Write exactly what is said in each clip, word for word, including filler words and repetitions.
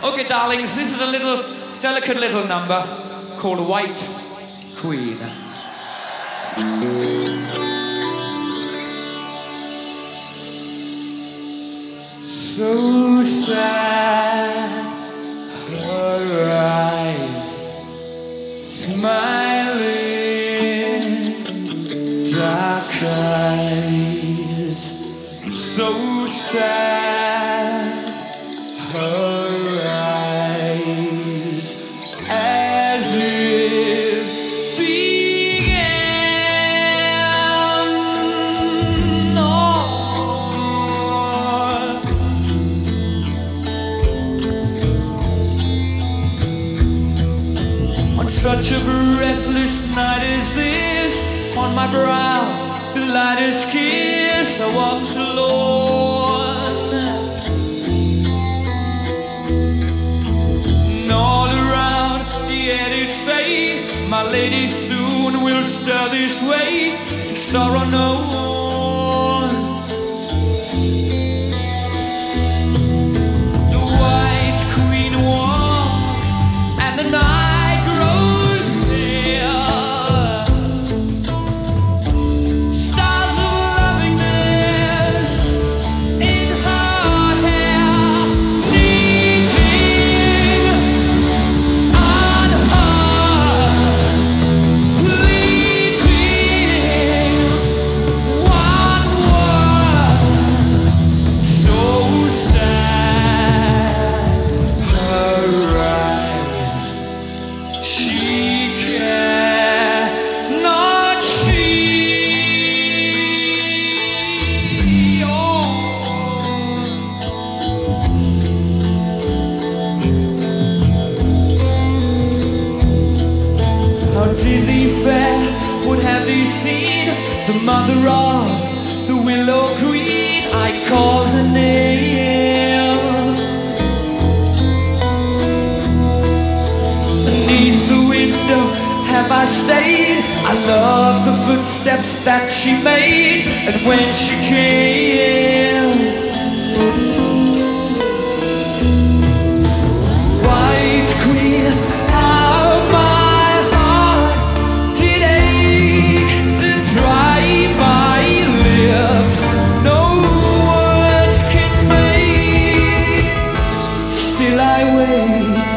Okay, darlings, this is a little delicate little number called White Queen. So sad, her eyes smiling, dark eyes. So sad, her eyes, as it began. On such a breathless night as this, on my brow the lightest kiss, I walked alone. And all around the air they say, my lady soon will stir this way, and sorrow known. The White Queen walks, and the night grows pale. Stars of lovingness in her hair, kneading unheard, pleading one word. So sad, her eyes, she cannot see. Oh. How did the fair would have they seen the mother of the Willow Queen? I called her name. Beneath the window have I stayed. I loved the footsteps that she made, and when she came, White Queen, how my heart did ache and dry my lips. No words can make. Still I wait.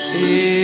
If